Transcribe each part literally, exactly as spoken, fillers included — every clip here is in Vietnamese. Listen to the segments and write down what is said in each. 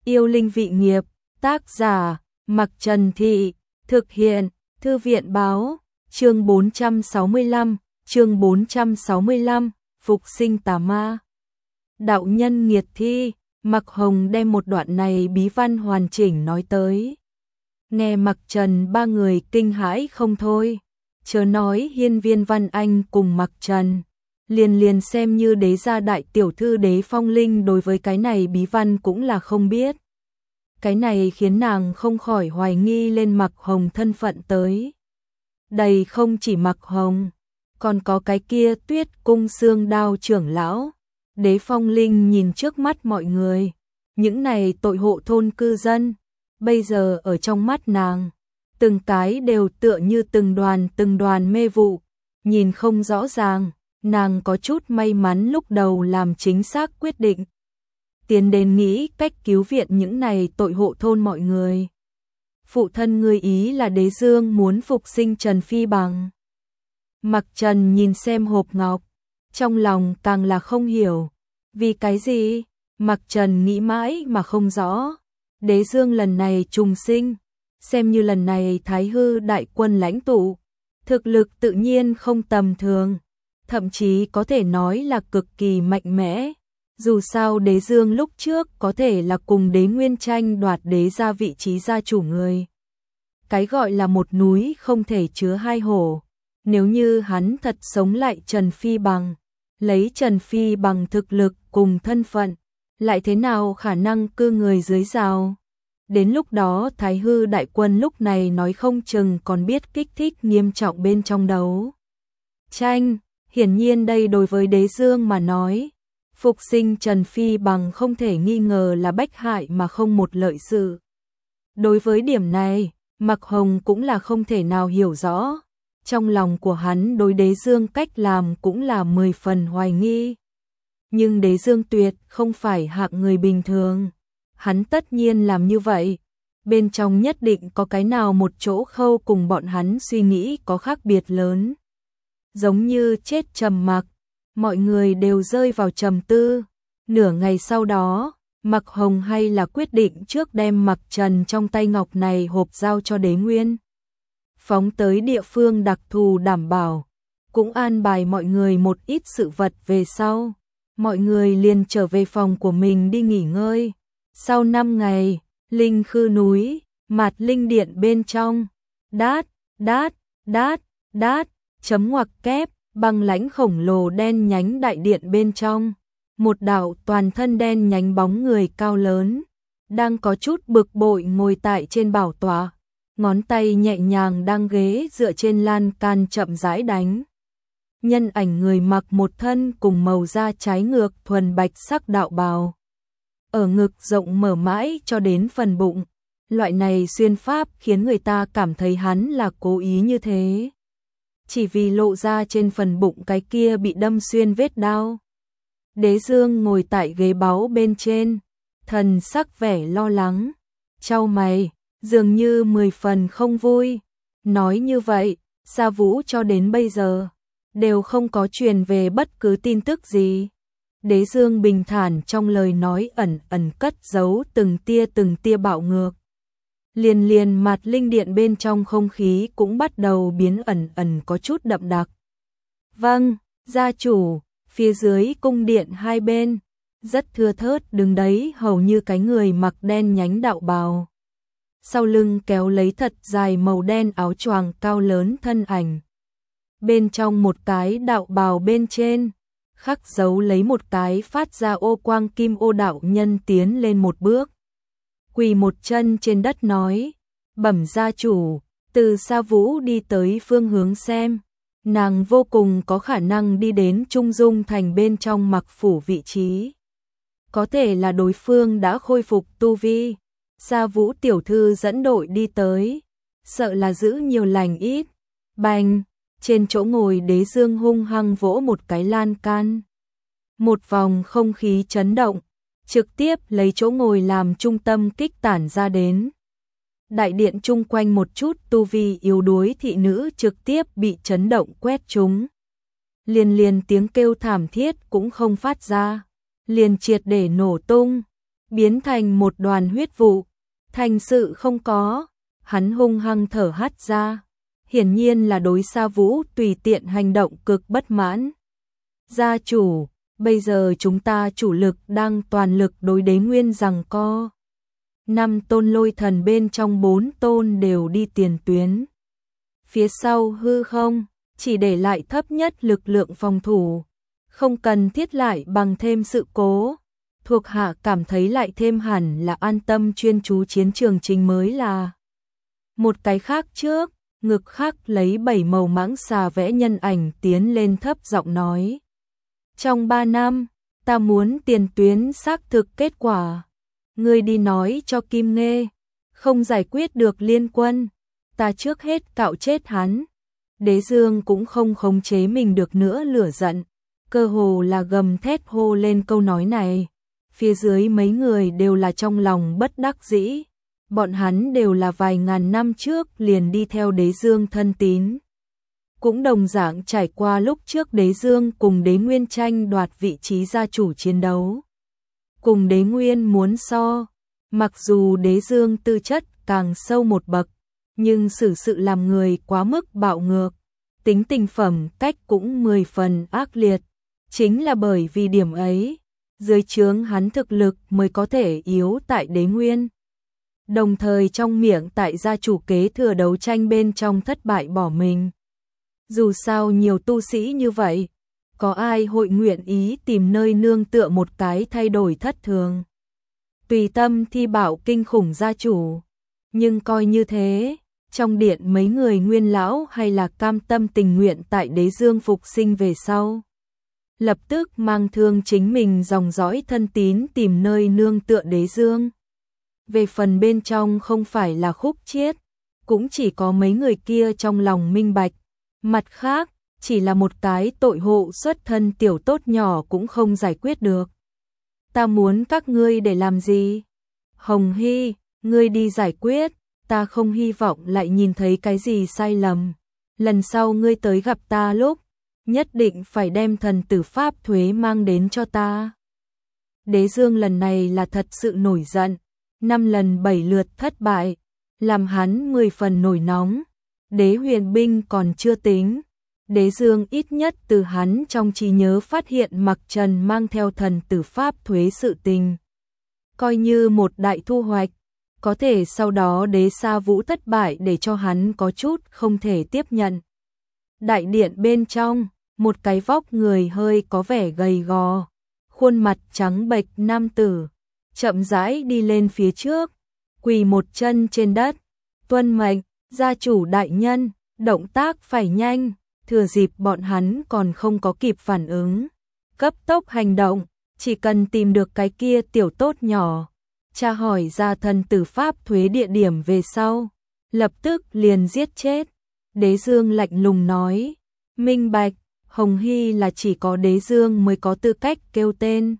Yêu linh vị nghiệp, tác giả, Mặc Trần Thị, thực hiện, Thư viện báo, chương bốn trăm sáu mươi lăm, chương bốn trăm sáu mươi lăm, phục sinh tà ma. Đạo nhân nghiệt thi, Mặc Hồng đem một đoạn này bí văn hoàn chỉnh nói tới. Nghe Mặc Trần ba người kinh hãi không thôi, chớ nói Hiên Viên Văn Anh cùng Mặc Trần. Liền liền xem như đế gia đại tiểu thư Đế Phong Linh đối với cái này bí văn cũng là không biết. Cái này khiến nàng không khỏi hoài nghi lên Mặc Hồng thân phận tới. Đây không chỉ Mặc Hồng, còn có cái kia Tuyết Cung Xương Đao trưởng lão. Đế Phong Linh nhìn trước mắt mọi người, những này tội hộ thôn cư dân, bây giờ ở trong mắt nàng, từng cái đều tựa như từng đoàn từng đoàn mê vụ, nhìn không rõ ràng. Nàng có chút may mắn lúc đầu làm chính xác quyết định, tiến đến nghĩ cách cứu viện những này tội hộ thôn mọi người. Phụ thân ngươi ý là Đế Dương muốn phục sinh Trần Phi Bằng. Mặc Trần nhìn xem hộp ngọc, trong lòng càng là không hiểu, vì cái gì? Mặc Trần nghĩ mãi mà không rõ. Đế Dương lần này trùng sinh, xem như lần này Thái Hư đại quân lãnh tụ, thực lực tự nhiên không tầm thường. Thậm chí có thể nói là cực kỳ mạnh mẽ. Dù sao Đế Dương lúc trước có thể là cùng Đế Nguyên tranh đoạt đế gia vị trí gia chủ người. Cái gọi là một núi không thể chứa hai hổ. Nếu như hắn thật sống lại Trần Phi Bằng, lấy Trần Phi Bằng thực lực cùng thân phận, lại thế nào khả năng cư người dưới rào. Đến lúc đó Thái Hư đại quân lúc này nói không chừng còn biết kích thích nghiêm trọng bên trong đấu tranh. Hiển nhiên đây đối với Đế Dương mà nói, phục sinh Trần Phi Bằng không thể nghi ngờ là bách hại mà không một lợi sự. Đối với điểm này, Mặc Hồng cũng là không thể nào hiểu rõ. Trong lòng của hắn đối Đế Dương cách làm cũng là mười phần hoài nghi. Nhưng Đế Dương tuyệt không phải hạng người bình thường. Hắn tất nhiên làm như vậy. Bên trong nhất định có cái nào một chỗ khâu cùng bọn hắn suy nghĩ có khác biệt lớn. Giống như chết trầm mặc, mọi người đều rơi vào trầm tư. Nửa ngày sau đó, Mặc Hồng hay là quyết định trước đem Mặc Trần trong tay ngọc này hộp giao cho Đế Nguyên. Phóng tới địa phương đặc thù đảm bảo, cũng an bài mọi người một ít sự vật về sau. Mọi người liền trở về phòng của mình đi nghỉ ngơi. Sau năm ngày, Linh Khư núi, Mạt Linh điện bên trong, đát, đát, đát, đát. Chấm ngoặc kép, băng lãnh khổng lồ đen nhánh đại điện bên trong, một đạo toàn thân đen nhánh bóng người cao lớn, đang có chút bực bội ngồi tại trên bảo tọa, ngón tay nhẹ nhàng đang ghế dựa trên lan can chậm rãi đánh. Nhân ảnh người mặc một thân cùng màu da trái ngược thuần bạch sắc đạo bào, ở ngực rộng mở mãi cho đến phần bụng, loại này xuyên pháp khiến người ta cảm thấy hắn là cố ý như thế. Chỉ vì lộ ra trên phần bụng cái kia bị đâm xuyên vết đao. Đế Dương ngồi tại ghế báu bên trên, thần sắc vẻ lo lắng, chau mày, dường như mười phần không vui. Nói như vậy, Sa Vũ cho đến bây giờ đều không có truyền về bất cứ tin tức gì. Đế Dương bình thản trong lời nói ẩn ẩn cất giấu từng tia từng tia bạo ngược. Liền liền Mạt Linh điện bên trong không khí cũng bắt đầu biến ẩn ẩn có chút đậm đặc. Vâng, gia chủ, phía dưới cung điện hai bên, rất thưa thớt đứng đấy hầu như cái người mặc đen nhánh đạo bào. Sau lưng kéo lấy thật dài màu đen áo choàng cao lớn thân ảnh. Bên trong một cái đạo bào bên trên, khắc dấu lấy một cái phát ra ô quang kim ô đạo nhân tiến lên một bước. Quỳ một chân trên đất nói, bẩm gia chủ, từ Sa Vũ đi tới phương hướng xem, nàng vô cùng có khả năng đi đến Trung Dung thành bên trong Mặc phủ vị trí. Có thể là đối phương đã khôi phục tu vi, Sa Vũ tiểu thư dẫn đội đi tới, sợ là giữ nhiều lành ít. Bành, trên chỗ ngồi Đế Dương hung hăng vỗ một cái lan can. Một vòng không khí chấn động, trực tiếp lấy chỗ ngồi làm trung tâm kích tản ra đến. Đại điện chung quanh một chút tu vi yếu đuối thị nữ trực tiếp bị chấn động quét chúng. Liền liền tiếng kêu thảm thiết cũng không phát ra, liền triệt để nổ tung. biến thành một đoàn huyết vụ. Thành sự không có, hắn hung hăng thở hắt ra, hiển nhiên là đối Sa Vũ tùy tiện hành động cực bất mãn. Gia chủ, bây giờ chúng ta chủ lực đang toàn lực đối Đế Nguyên giằng co. Năm tôn lôi thần bên trong bốn tôn đều đi tiền tuyến. Phía sau hư không, chỉ để lại thấp nhất lực lượng phòng thủ. Không cần thiết lại bằng thêm sự cố. Thuộc hạ cảm thấy lại thêm hẳn là an tâm chuyên chú chiến trường chính mới là. Một cái khác trước, ngực khắc lấy bảy màu mãng xà vẽ nhân ảnh tiến lên thấp giọng nói. Trong ba năm, ta muốn tiền tuyến xác thực kết quả. Ngươi đi nói cho Kim Nghê, không giải quyết được liên quân, ta trước hết cạo chết hắn. Đế Dương cũng không khống chế mình được nữa lửa giận, cơ hồ là gầm thét hô lên câu nói này. Phía dưới mấy người đều là trong lòng bất đắc dĩ, bọn hắn đều là vài ngàn năm trước liền đi theo Đế Dương thân tín. Cũng đồng dạng trải qua lúc trước Đế Dương cùng Đế Nguyên tranh đoạt vị trí gia chủ chiến đấu. Cùng Đế Nguyên muốn so, mặc dù Đế Dương tư chất càng sâu một bậc, nhưng xử sự làm người quá mức bạo ngược, tính tình phẩm cách cũng mười phần ác liệt. Chính là bởi vì điểm ấy, dưới trướng hắn thực lực mới có thể yếu tại Đế Nguyên. Đồng thời trong miệng tại gia chủ kế thừa đấu tranh bên trong thất bại bỏ mình. Dù sao nhiều tu sĩ như vậy, có ai hội nguyện ý tìm nơi nương tựa một cái thay đổi thất thường. Tùy tâm thi bảo kinh khủng gia chủ, nhưng coi như thế, trong điện mấy người nguyên lão hay là cam tâm tình nguyện tại Đế Dương phục sinh về sau. Lập tức mang thương chính mình dòng dõi thân tín tìm nơi nương tựa Đế Dương. Về phần bên trong không phải là khúc chiết, cũng chỉ có mấy người kia trong lòng minh bạch. Mặt khác, chỉ là một cái tội hộ xuất thân tiểu tốt nhỏ cũng không giải quyết được. Ta muốn các ngươi để làm gì? Hồng Hy, ngươi đi giải quyết, ta không hy vọng lại nhìn thấy cái gì sai lầm. Lần sau ngươi tới gặp ta lúc, nhất định phải đem thần tử pháp thuế mang đến cho ta. Đế Dương lần này là thật sự nổi giận, năm lần bảy lượt thất bại, làm hắn mười phần nổi nóng. Đế huyền binh còn chưa tính, Đế Dương ít nhất từ hắn trong trí nhớ phát hiện Mặc Trần mang theo thần tử pháp thuế sự tình. Coi như một đại thu hoạch, có thể sau đó Đế Sa Vũ thất bại để cho hắn có chút không thể tiếp nhận. Đại điện bên trong, một cái vóc người hơi có vẻ gầy gò, khuôn mặt trắng bệch nam tử, chậm rãi đi lên phía trước, quỳ một chân trên đất, tuân mệnh, gia chủ đại nhân, động tác phải nhanh, thừa dịp bọn hắn còn không có kịp phản ứng. Cấp tốc hành động, chỉ cần tìm được cái kia tiểu tốt nhỏ, tra hỏi ra thần tử pháp thuế địa điểm về sau, lập tức liền giết chết. Đế Dương lạnh lùng nói, minh bạch, Hồng Hy là chỉ có Đế Dương mới có tư cách kêu tên.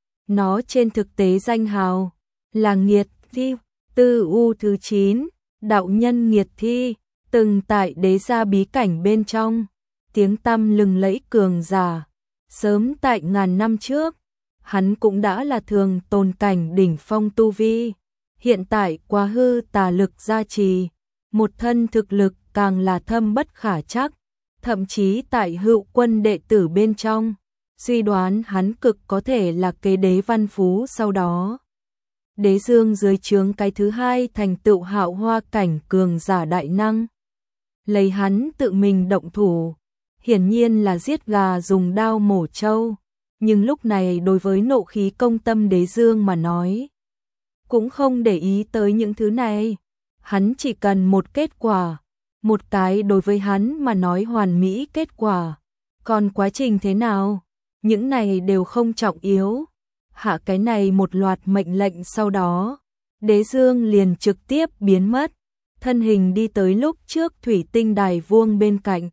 Nó trên thực tế danh hào là Nghiệt Thi, Tư U thứ chín, đạo nhân Nghiệt Thi, từng tại Đế gia bí cảnh bên trong, tiếng tăm lừng lẫy cường giả. Sớm tại ngàn năm trước, hắn cũng đã là thường tồn cảnh đỉnh phong tu vi, hiện tại quá hư tà lực gia trì, một thân thực lực càng là thâm bất khả trắc, thậm chí tại hữu quân đệ tử bên trong, suy đoán hắn cực có thể là kế Đế Văn Phú sau đó. Đế Dương dưới trướng cái thứ hai thành tựu hạo hoa cảnh cường giả đại năng. Lấy hắn tự mình động thủ, hiển nhiên là giết gà dùng đao mổ trâu, nhưng lúc này đối với nộ khí công tâm Đế Dương mà nói, cũng không để ý tới những thứ này, hắn chỉ cần một kết quả, một cái đối với hắn mà nói hoàn mỹ kết quả, còn quá trình thế nào, những này đều không trọng yếu. Hạ cái này một loạt mệnh lệnh sau đó, Đế Dương liền trực tiếp biến mất, thân hình đi tới lúc trước thủy tinh đài vuông bên cạnh.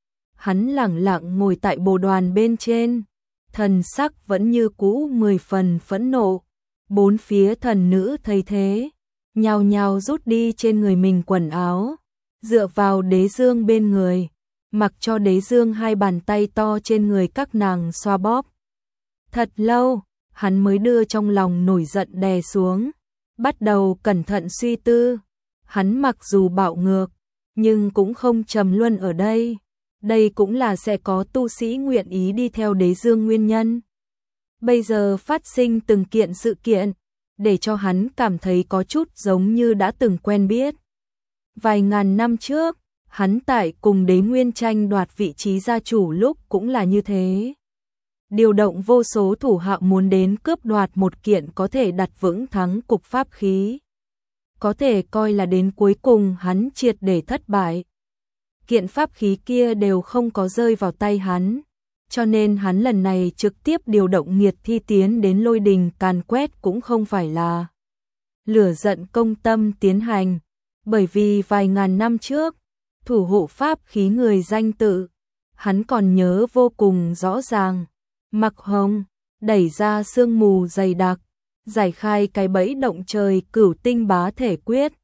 Hắn lẳng lặng ngồi tại bồ đoàn bên trên, thần sắc vẫn như cũ mười phần phẫn nộ. Bốn phía thần nữ thấy thế, nhao nhao rút đi trên người mình quần áo, dựa vào Đế Dương bên người, mặc cho Đế Dương hai bàn tay to trên người các nàng xoa bóp. Thật lâu, hắn mới đưa trong lòng nổi giận đè xuống, bắt đầu cẩn thận suy tư. Hắn mặc dù bạo ngược, nhưng cũng không trầm luân ở đây. Đây cũng là sẽ có tu sĩ nguyện ý đi theo Đế Dương nguyên nhân. Bây giờ phát sinh từng kiện sự kiện, để cho hắn cảm thấy có chút giống như đã từng quen biết. Vài ngàn năm trước, hắn tại cùng Đế Nguyên tranh đoạt vị trí gia chủ lúc cũng là như thế. Điều động vô số thủ hạ muốn đến cướp đoạt một kiện có thể đặt vững thắng cục pháp khí. Có thể coi là đến cuối cùng hắn triệt để thất bại. Kiện pháp khí kia đều không có rơi vào tay hắn, cho nên hắn lần này trực tiếp điều động nghiệt thi tiến đến Lôi Đình càn quét cũng không phải là lửa giận công tâm tiến hành, bởi vì vài ngàn năm trước, thủ hộ pháp khí người danh tự, hắn còn nhớ vô cùng rõ ràng. Mặc Hồng đẩy ra sương mù dày đặc, giải khai cái bẫy động trời cửu tinh bá thể quyết,